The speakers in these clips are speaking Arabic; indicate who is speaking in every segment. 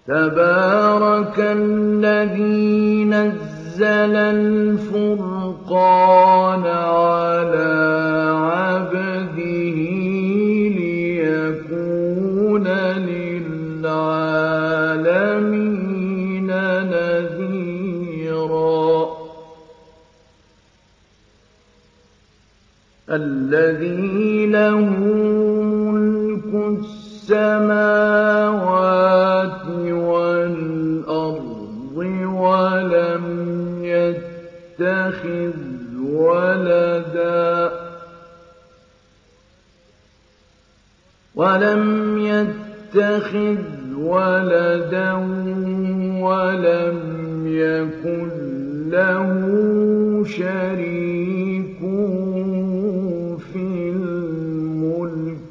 Speaker 1: تبارك الذي نزل الفرقان على عبده ليكون للعالمين نذيرا الذي له ملك السماوات والأرض ولم يتخذ ولدا ولم يكن له شريك في الملك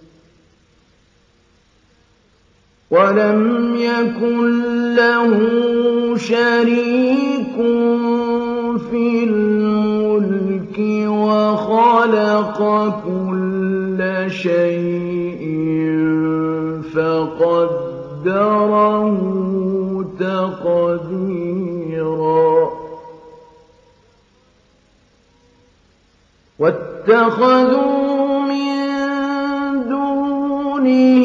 Speaker 1: وخلق كل شيء فقدره تقديرا واتخذوا من دونه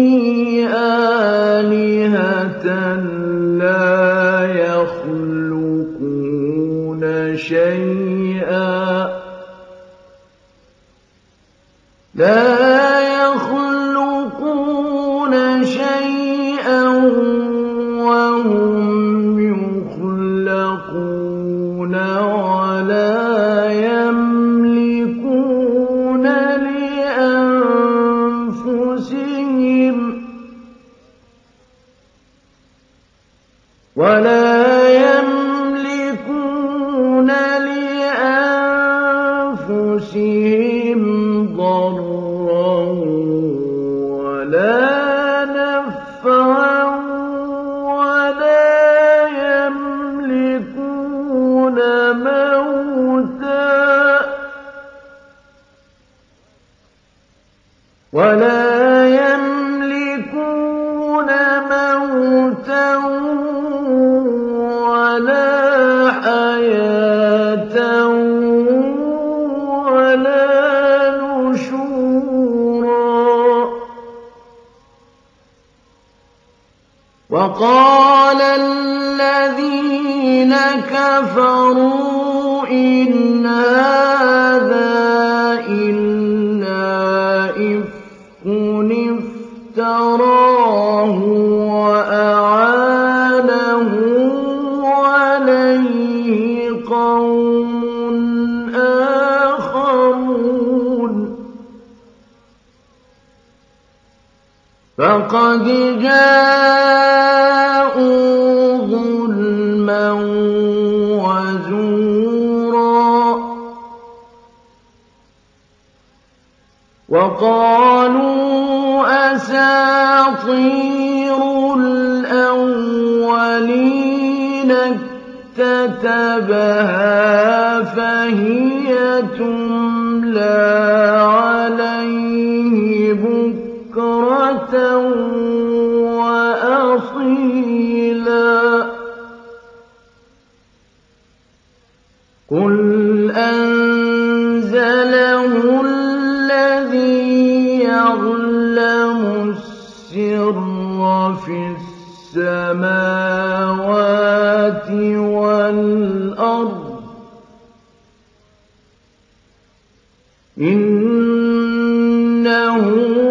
Speaker 1: آلهة لا يخلقون شيئا وهم يخلقون ولا يملكون لأنفسهم ضرا ولا نفعا ولا يملكون موتا ولا حياة ولا نشورا وقال الذين كفروا إن هذا إلا إفك افتراه وأعانه عليه قوم آخرون فقد جاءوا ظلما وزورا وقالوا أساطير الأولين اكتتبها فهي تملى عليه بكرة وأصيلا قل أنزله الذي يعلم السر في السماوات والأرض إنه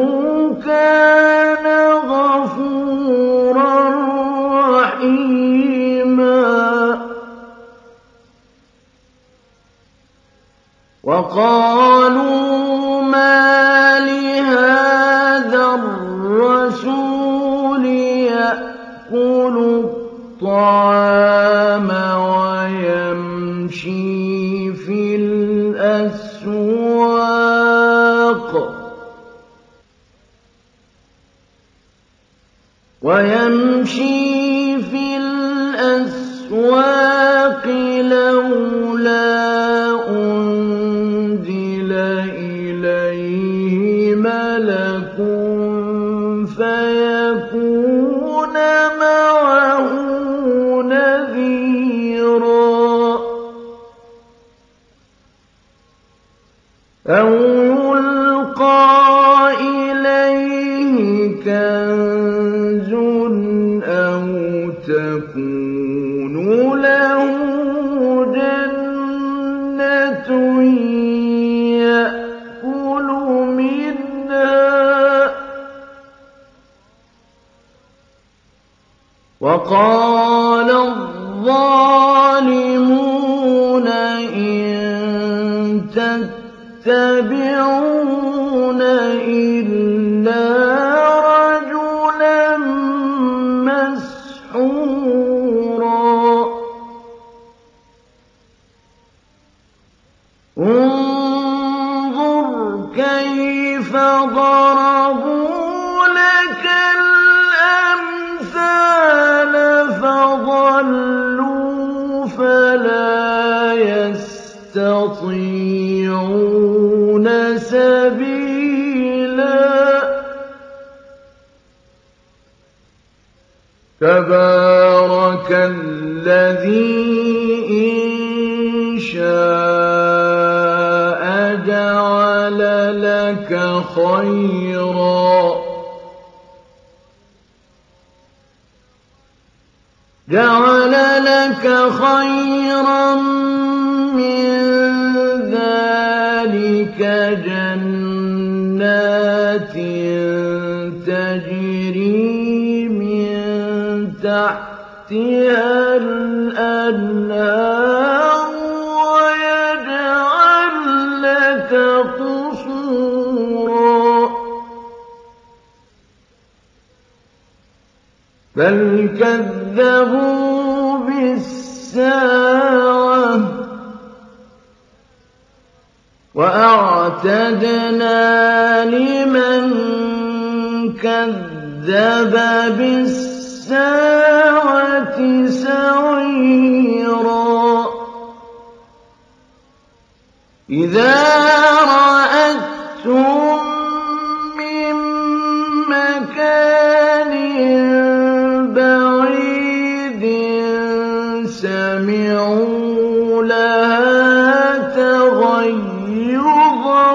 Speaker 1: كان غفورا رحيما وقالوا ما لهذا الرسول يأكل الطعام ويمشي في الأسواق لولا أنزل إليه ملك فيكون معه أو تكون له جنة يأكل منها وقال الظالمون إن تتبعون إلا رجلا مسحورا انظر كيف ضربوا لك الأمثال فضلوا فلا يستطيعون سبيلا تبارك الذي إن شاء جعل لك خيرا من ذلك جنات تجري من تحتها الأنهار ويجعل لك قصورا بل كذبوا بالساعة وأعتدنا لمن كذب بالساعة سعيرا إذا رأتهم من مكان بعيد سمعوا لها تغيظا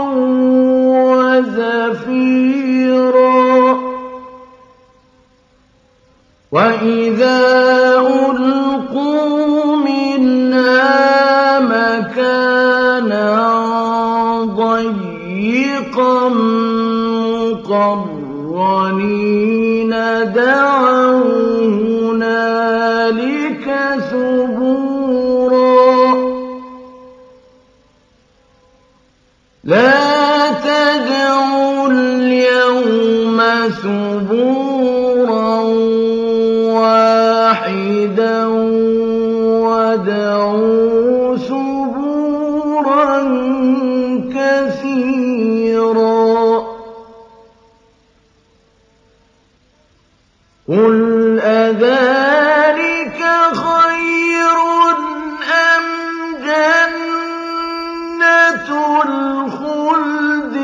Speaker 1: وزفيرا وإذا ألقوا منها مكانا ضيقا مقرنين دعوا هنالك ثبورا لا تدعوا اليوم ثبورا واحدا وادعوا ثبورا كثيرا قل أذلك خير أم جنة الخلد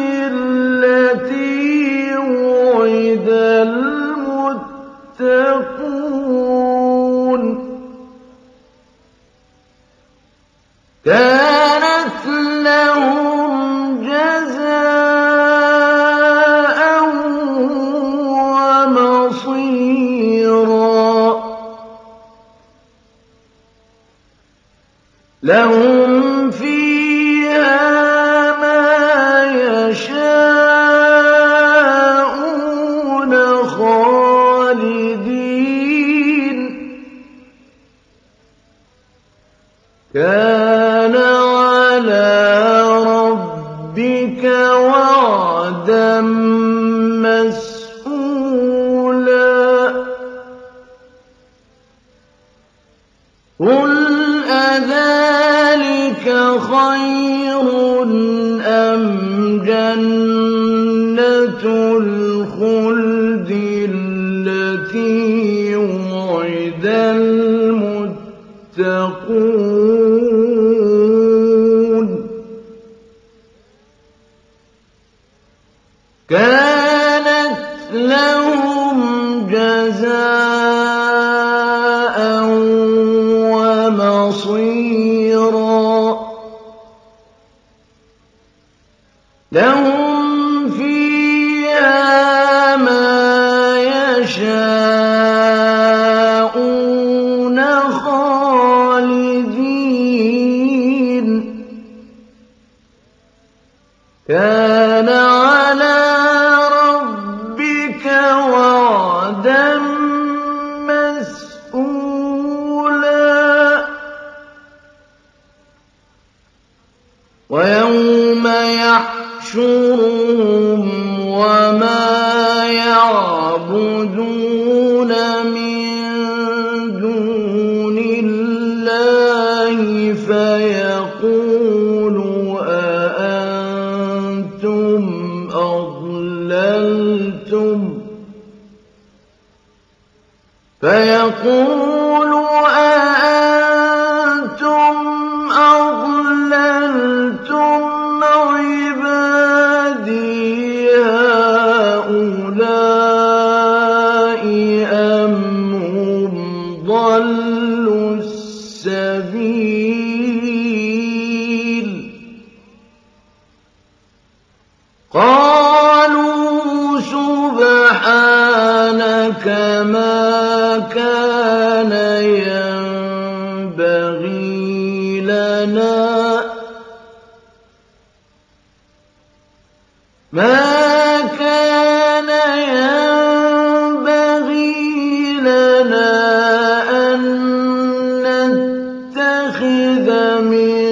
Speaker 1: التي وعد المتقون كانت لهم جزاء ومصيرا لهم فيها ما يشاءون خالدين كان على ربك وعدا مسئولا قل أذلك خير أم جنة الخلد التي وعد المتقون كانت لهم جزاء ومصيرا لهم فيها ما يشاءون يَشَاءُونَ خَالِدِينَ كَانَ عَلَىٰ رَبِّكَ وَعْدًا مَّسْئُولًا وَيَوْمَ يَحْشُرُهُمْ وَمَا يَعْبُدُونَ مِن دُونِ اللَّهِ فَيَقُولُ أَأَنتُمْ أَضْلَلْتُمْ عِبَادِي هَٰؤُلَاءِ أَمْ هُمْ ضَلُّوا السَّبِيلَ قَالُوا سُبْحَانَكَ مَا كَانَ يَنبَغِي لَنَا أَن نَّتَّخِذَ مِن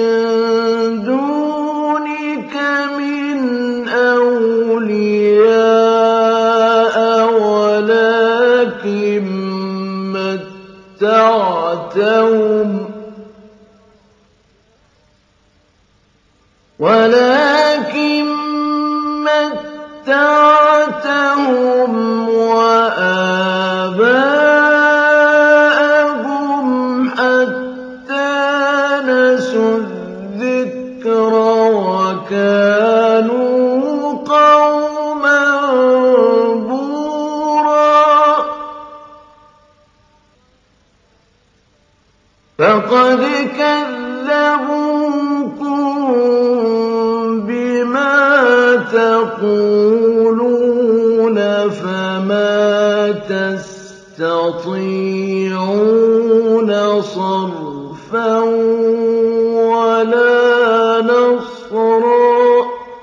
Speaker 1: دُونِكَ مِنْ أَوْلِيَاءَ ولكن متعتهم وآباءهم حتى نسوا الذكر وكانوا قوما بورا فقد كذبوكم بما تقولون فما تستطيعون صرفا ولا نصرا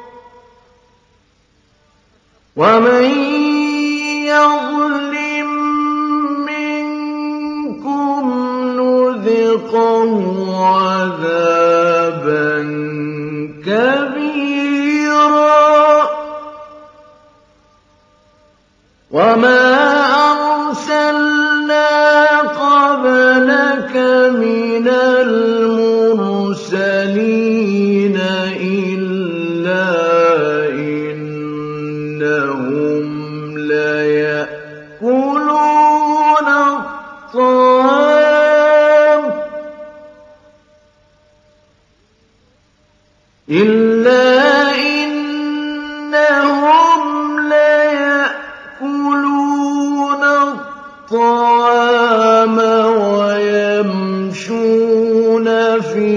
Speaker 1: ومن يظلم منكم نذقه عذابا كبيرا وما أرسلنا قبلك من المرسلين إلا إنهم ليأكلون الطعام ويمشون في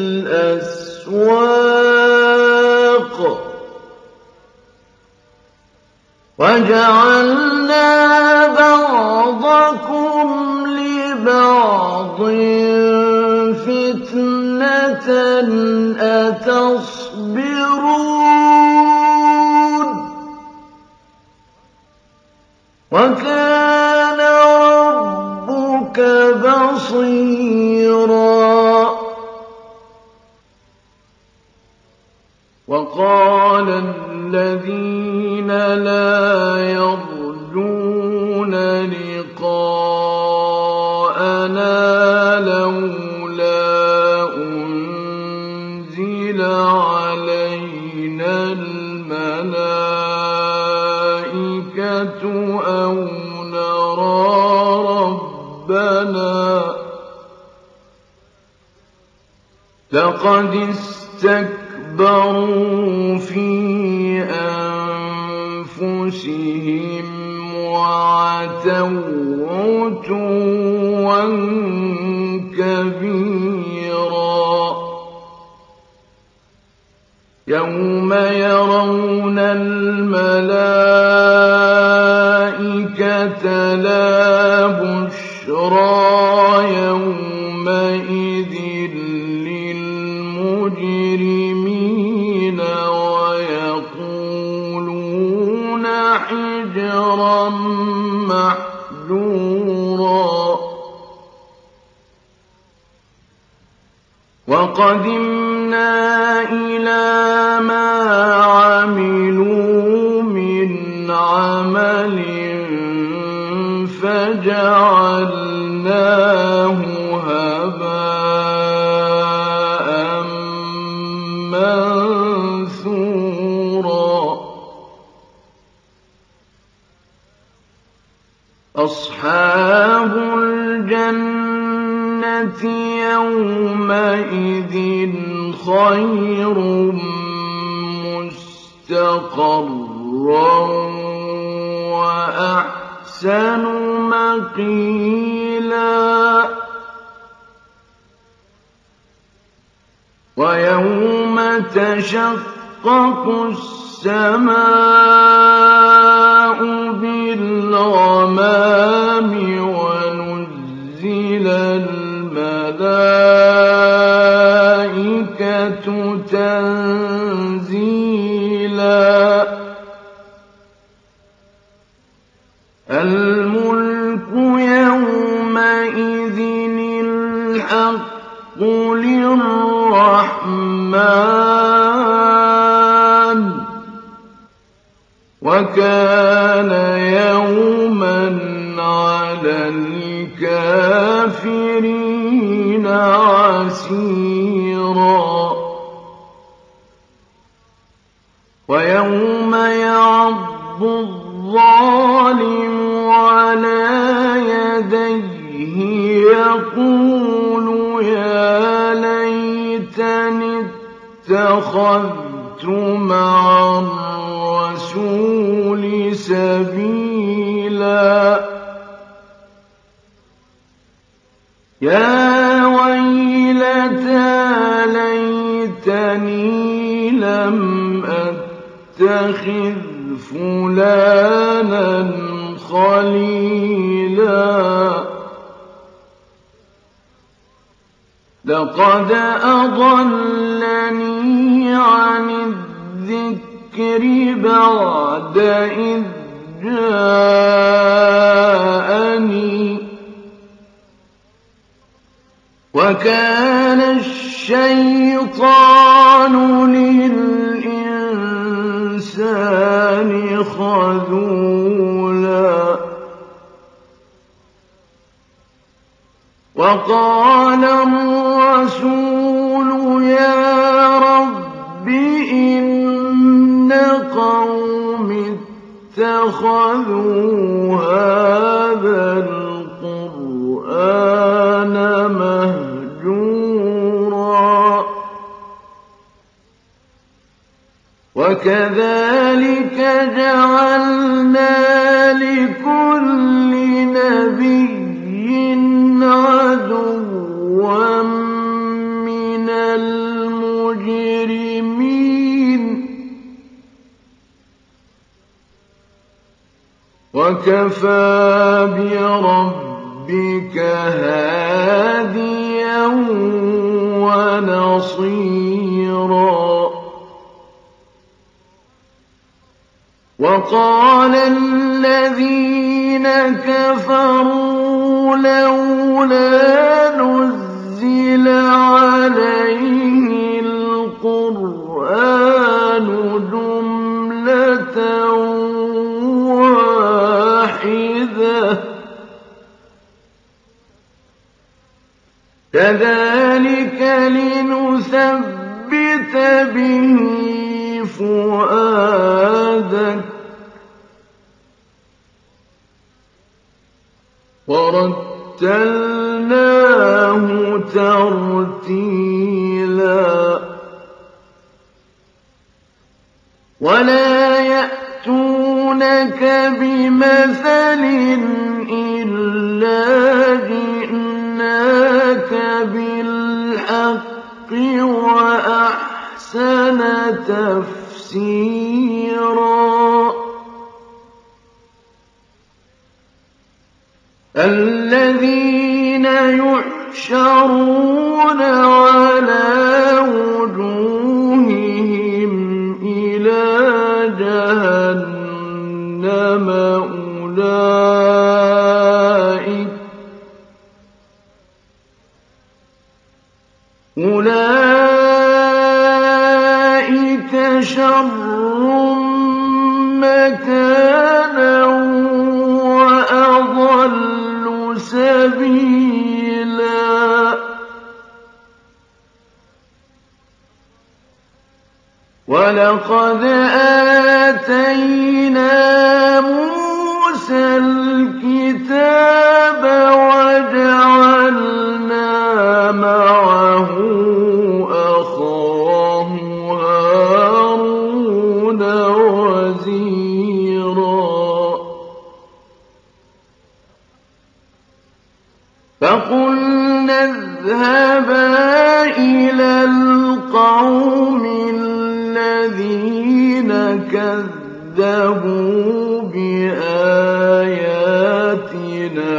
Speaker 1: الأسواق وجعلنا بعضكم لبعض فتنة أتصبرون وكان ربك بصيرا وقال الذين لا يرجون لقاءنا لولا أنزل علينا الملائكة أو نرى ربنا لقد استكبروا في أنفسهم وعتوا عتوا كبيرا يوم يرون الملائكة فلا بشرى يومئذ للمجرمين ويقولون حجرا محجورا. وقدمنا إلى ما عملوا من عمل فجعلناه هباء منثورا. أصحاب الجنة يومئذ خير مستقرا وأحسن مقيلا. ويوم تشقق السماء بالغمام ونزل الملائكة تنزيلا. الملك يومئذ الحق للرحمن وكان يوما على الكافرين عسيرا. ويوم يعض الظالم على يديه يقول يا ليتني اتخذت مع الرسول سبيلا. يا ويلتى ليتني لم أتخذ فلانا خليلا لقد أضلني عن الذكر بعد إذ جاءني وكان الشيطان للإنسان خذولا. وقال الرسول يا رب إن قوم اتخذوا هذا القرآن مهجورا. وكذلك جعلنا لكل نبي عدوا من المجرمين وكفى بربك هاديا ونصيرا. وقال الذين كفروا لولا نزل عليه القرآن جملة واحدة كذلك لنثبت به فؤادك ورتلناه ترتيلا. ولا يأتونك بمثل إلا جئناك بالحق وأحسن تفسيرا. الذين يحشرون على وجوههم إلى جهنم أولئك شر مكانا وأضل سبيلا ولقد آتينا موسى الكتاب وجعلنا معه أخاه هارون وزيرا فقلنا اذهبا إلى القوم الذين كذبوا بآياتنا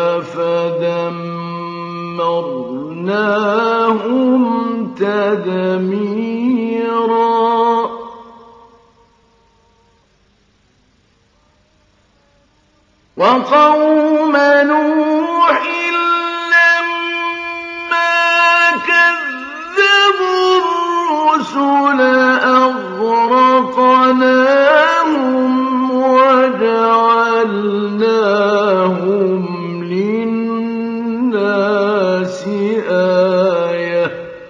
Speaker 1: فدمرناهم تدميرا وقوم نوح الرسل أغرقناهم وجعلناهم للناس آية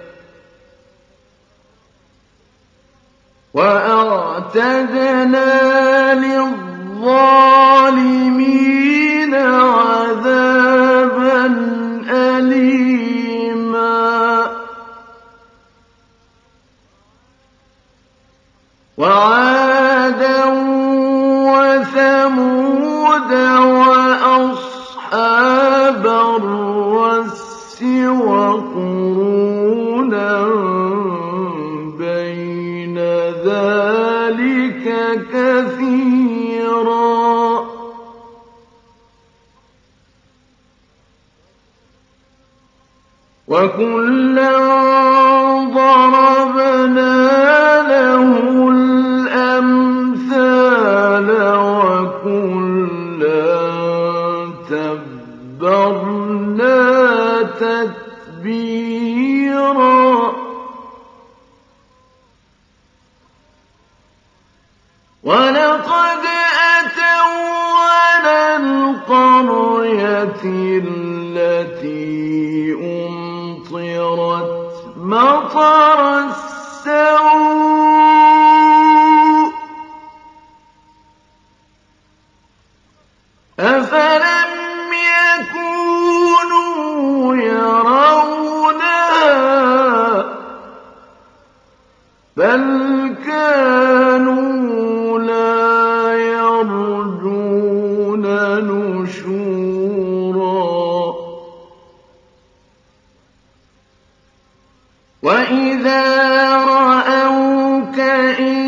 Speaker 1: وأعتدنا للظالمين عذابا أليما وعادا وثمود وأصحاب الرس وقرونا بين ذلك كثيرا وكلا ضربنا له الأمثال وكلا تبرنا تتبيرا ولقد أتوا على القرية التي أمطرت مطر السوء أفلم يكونوا يرونها بل كانوا لا يرجون نشورا وإذا رأوك إن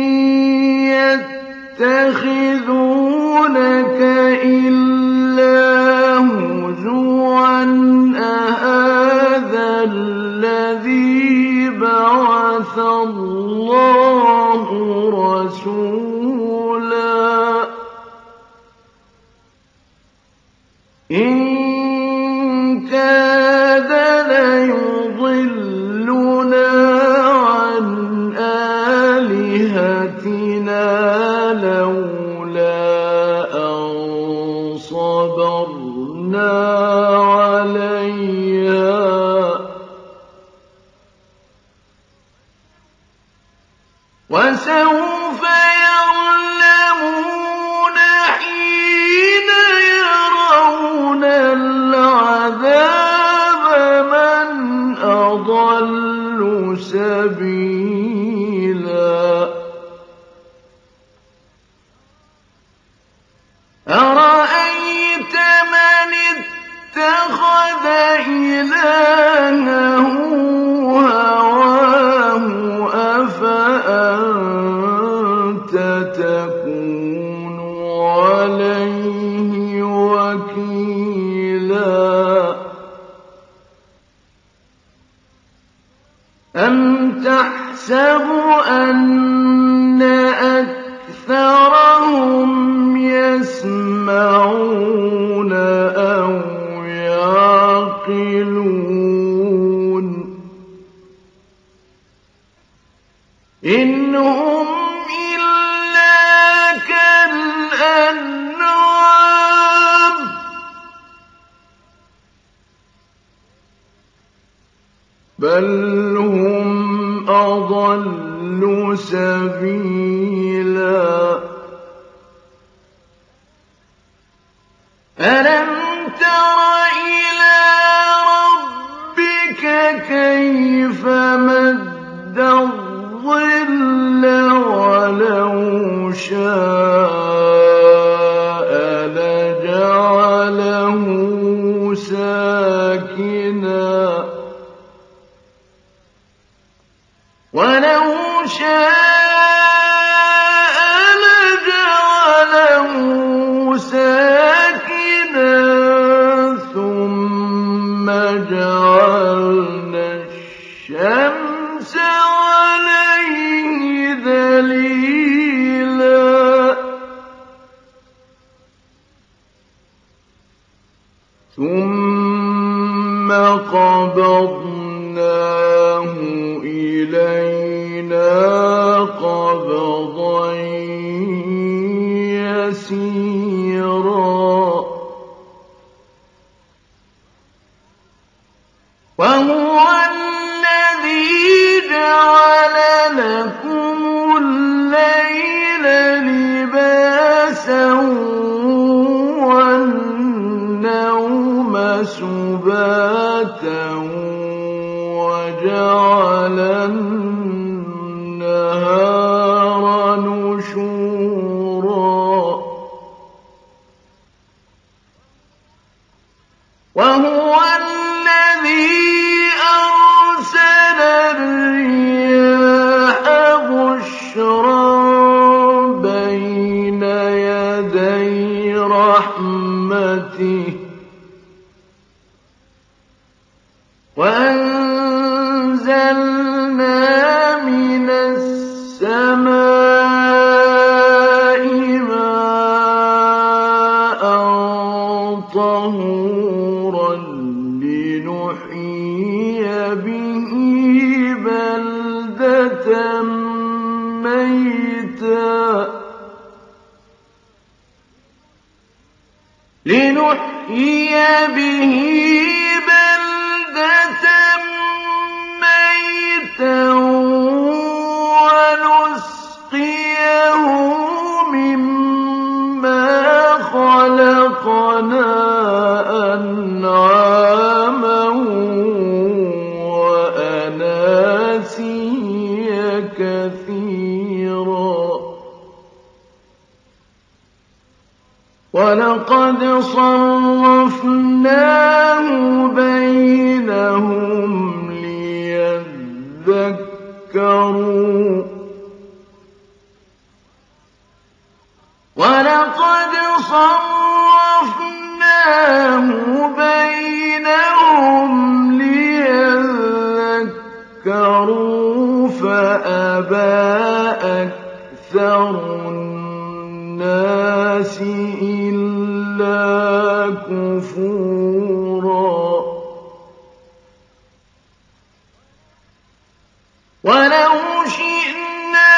Speaker 1: يتخذونك إلا هزوا أهذا الذي بعث الله رسولا إن كاد ليضلنا عن آلهتنا لولا أن صبرنا عليها وسوف يعلمون حين يرون العذاب من أضل سبيلا أرأيت من اتخذ إلهه هواه أفأنت تكون عليه وكيلا أَمْ تَحْسَبُ أَنَّ أَكْثَرَهُمْ يَسْمَعُونَ أَوْ يَعْقِلُونَ إِنْ هُمْ إِلَّا كَالْأَنْعَامِ بَلْ هُمْ أَضَلُّ سَبِيلًا أَلَمْ تَرَ إِلَىٰ رَبِّكَ كَيْفَ مَدَّ الظِّلَّ وَلَوْ شَاءَ لَجَعَلَهُ سَاكِنًا ثُمَّ جَعَلْنَا الشَّمْسَ عَلَيْهِ دَلِيلًا ثُمَّ قَبَضْنَاهُ إِلَيْنَا قَبْضًا يَسِيرًا وَهُوَ الَّذِي جَعَلَ لَكُمُ اللَّيْلَ لِبَاسًا وَالنَّوْمَ سُبَاتًا وَجَعَلَ النَّهَارَ نُشُورًا وَهُوَ الَّذِي أَرْسَلَ الرِّيَاحَ بُشْرًا بَيْنَ يَدَيْ رَحْمَتِهِ وَأَنزَلْنَا مِنَ السَّمَاءِ مَاءً طَهُورًا لِّنُحْيِيَ بِهِ بَلْدَةً مَّيْتًا وَنُسْقِيَهُ مِمَّا خَلَقْنَا أَنْعَامًا وَأَنَاسِيَّ كَثِيرًا وَلَقَدْ صَرَّفْنَاهُ بَيْنَهُمْ لِيَذَّكَّرُوا فَأَبَىٰ أَكْثَرُ النَّاسِ إِلَّا كُفُورًا وَلَوْ شِئْنَا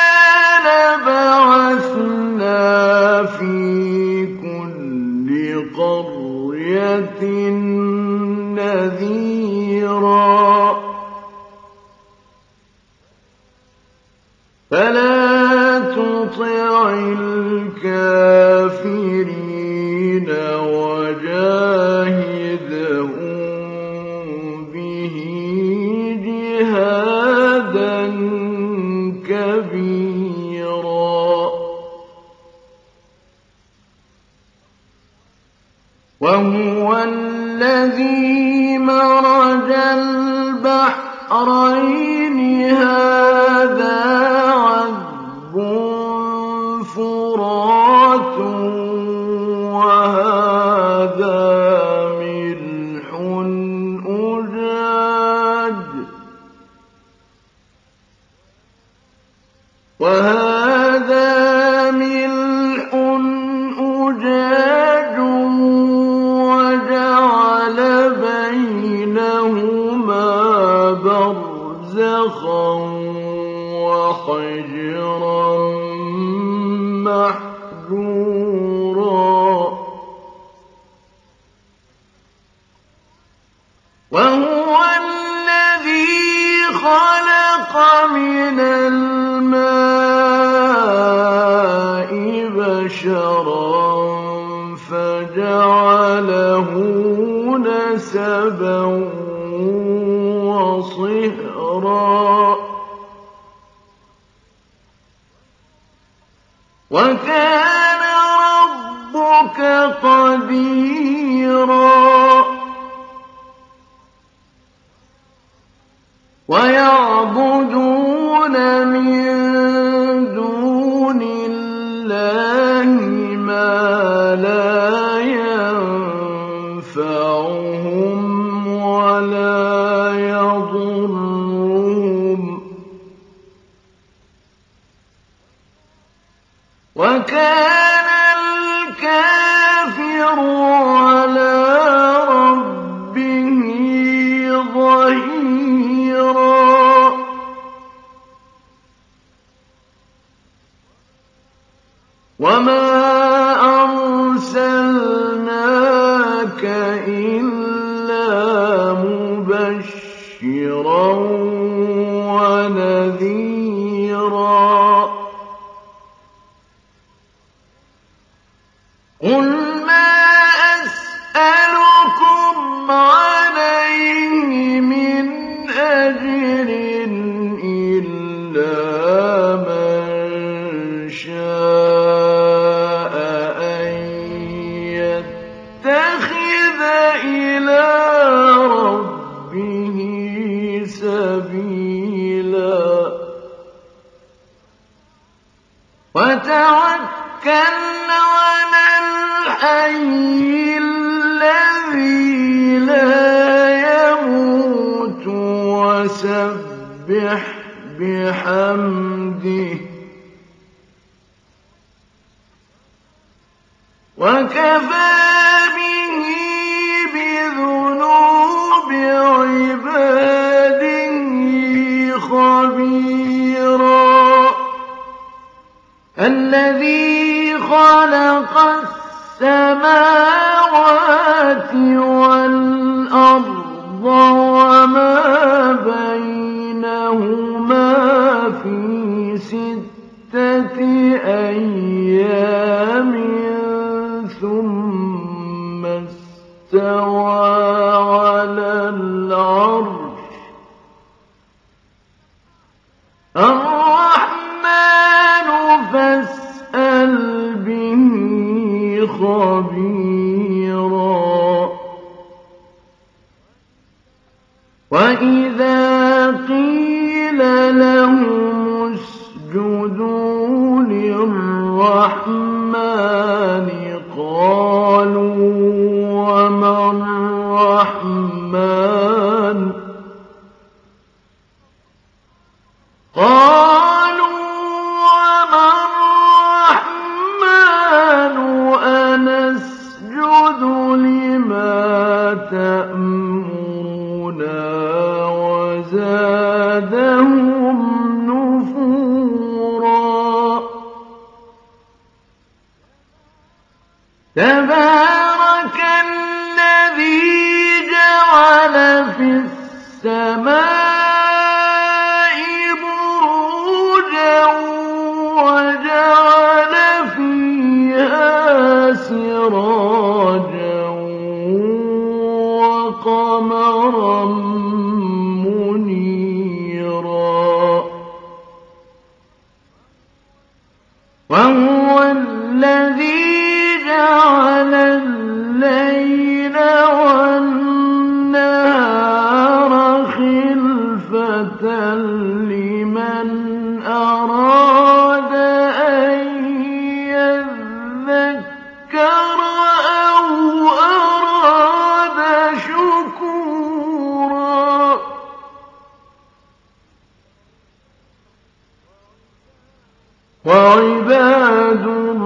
Speaker 1: لَبَعَثْنَا فِي كُلِّ قَرْيَةٍ نَّذِيرًا فَلَا تُطِعِ الْكَافِرِينَ وَجَاهِدْهُم بِهِ جِهَادًا كَبِيرًا وَهُوَ الَّذِي مَرَجَ الْبَحْرَيْنِ هَٰذَا عَذْبٌ فُرَاتٌ وَهَٰذَا مِلْحٌ أُجَاجٌ برزخا وحجرا محجورا وهو الذي خلق من الماء بشرا فجعله نسبا وصهرا وكان ربك قديرا ويعبدون من دون الله ما لا ينفعهم ولا يضرهم وكان الكافر على ربه ظهيرا وما أرسلناك إلا مبشرا ونذيرا قل ما أسألكم عليه من أجر إلا من شاء أن يتخذ إلى ربه سبيلا وتوكل على الحي الذي لا يموت وسبح بحمده وكفى به بذنوب عباده خبيرا الذي خلق السماوات والأرض وما بينهما في 6 أيام ثم استوى على العرش الرحمن فاسأل به خبيرا وإذا قيل لهم اسجدوا للرحمن قالوا وما الرحمن قالوا وما الرحمن أنسجد لما تأمرنا وزادهم نفورا تبارك الذي جعل في السماء بروجا وجعل فيها سراجا وقمرا منيرا وهو الذي جعل الليل والنهار خلفة لمن أراد أن يذكر أو أراد شكورا وعباد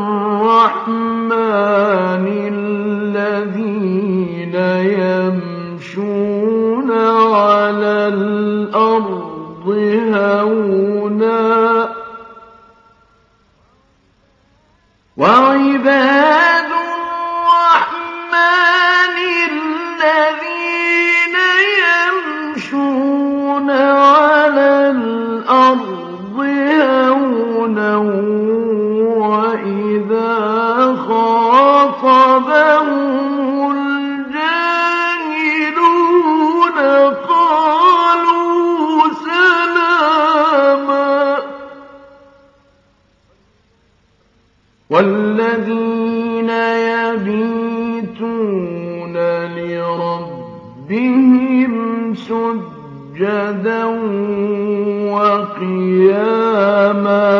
Speaker 1: الرحمن الذين يمشون على الأرض هَوْنًا وَعِبَادُ الرَّحْمَنِ الَّذِينَ يَمْشُونَ عَلَى الْأَرْضِ هَوْنًا وَإِذَا خَاطَبَهُمُ الْجَاهِلُونَ قَالُوا سَلَامًا وَالَّذِينَ يَبِيتُونَ لِرَبِّهِمْ سُجَّدًا وَقِيَامًا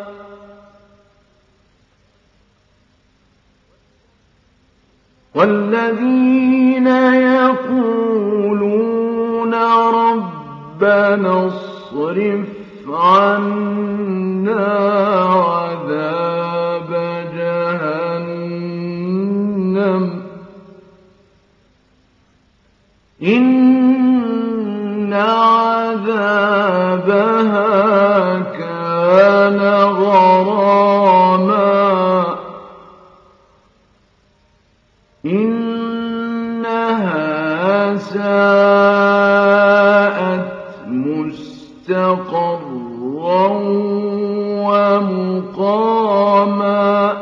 Speaker 1: وَالَّذِينَ يَقُولُونَ رَبَّنَا اصْرِفْ عَنَّا عَذَابَ جَهَنَّمَ إِنَّ عَذَابَهَا كَانَ غَرَامًا إِنَّهَا سَاءَتْ مُسْتَقَرًّا وَمُقَامًا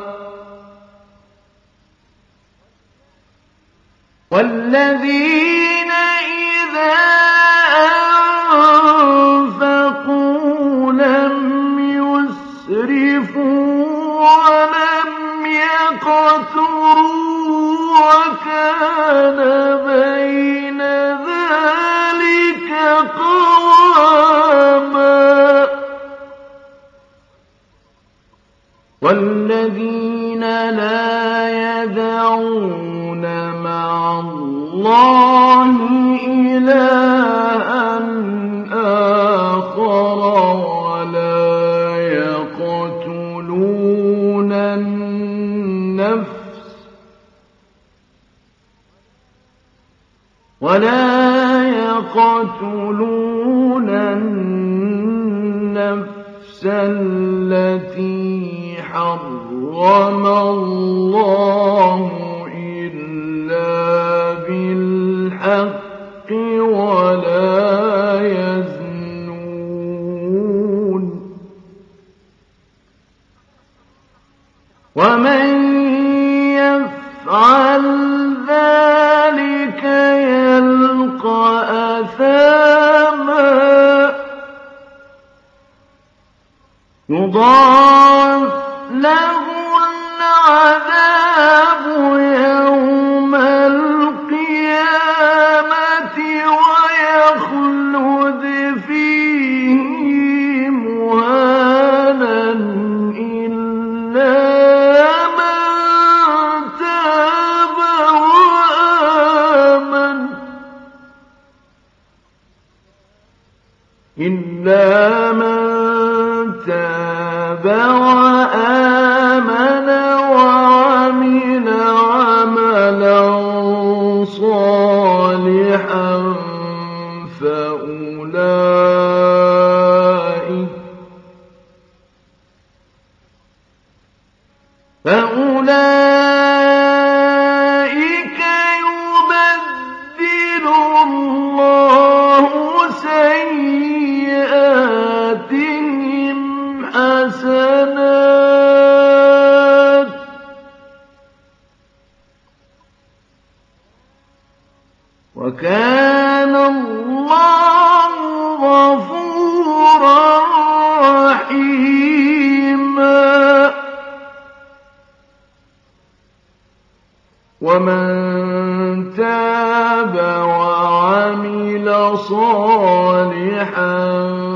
Speaker 1: وَالَّذِينَ إِذَا أَنفَقُوا لَمْ يُسْرِفُوا وَلَمْ يَقْتُرُوا وَكَانَ بَيْنَ ذَلِكَ قَوَامًا وَالَّذِينَ لَا يَدْعُونَ مَعَ اللَّهِ إِلَٰهًا آخَرَ ولا يقتلون النفس التي حرم الله إلا بالحق ولا يزنون ومن يفعل ذلك يلقى أثاما يضاعف له العذاب يوم القيامة ويخلد فيه مهانا إلا من تاب وآمن وعمل عملا صالحا فأولئك يبدل الله سيئاتهم حسنات وكان الله غفورا رحيما ومن تاب وعمل صالحا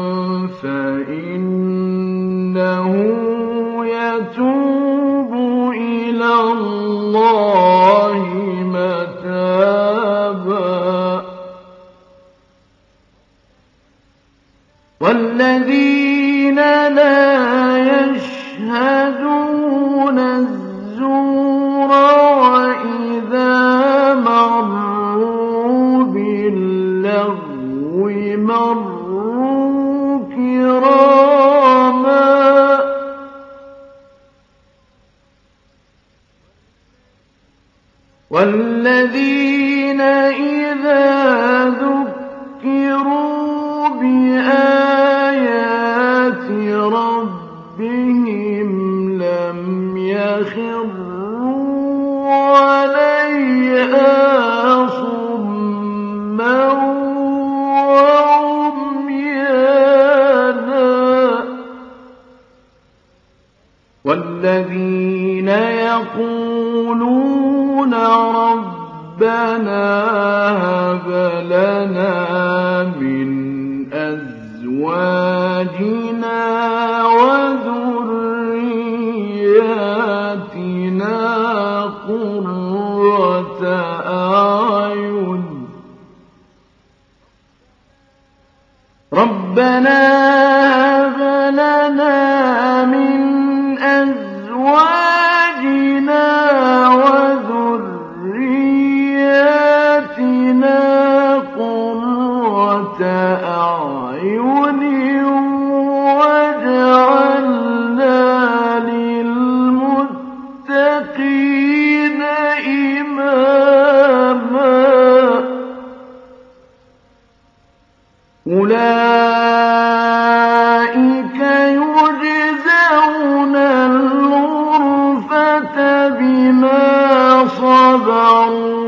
Speaker 1: فإنه يتوب إلى الله متابا والذين لا يشهدون الزور وإذا مروا باللغو مروا والذين إذا ذكروا بآيات ربهم لم يخروا عليها صما وعميانا والذين يقولون ربنا هب لنا من أزواجنا وذرياتنا قرة أعين ربنا هب لنا من أزواجنا وذرياتنا قرة أعين واجعلنا للمتقين إماما أولئك يجزون الغرفة بما صبروا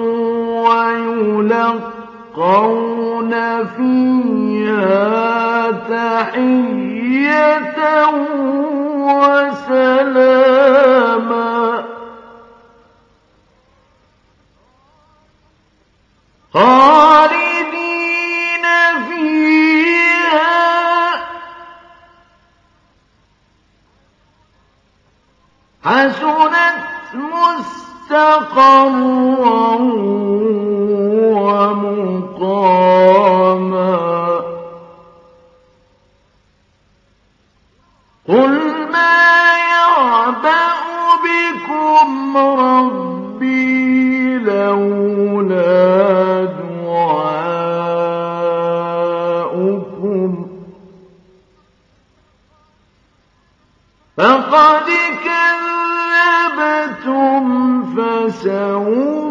Speaker 1: ويلقون فيها تحية وسلاما خالدين فيها حسنت مستقرا ومقاما قل ما يعبأ بكم ربي لولا دعاؤكم فقد كذبتم فسوف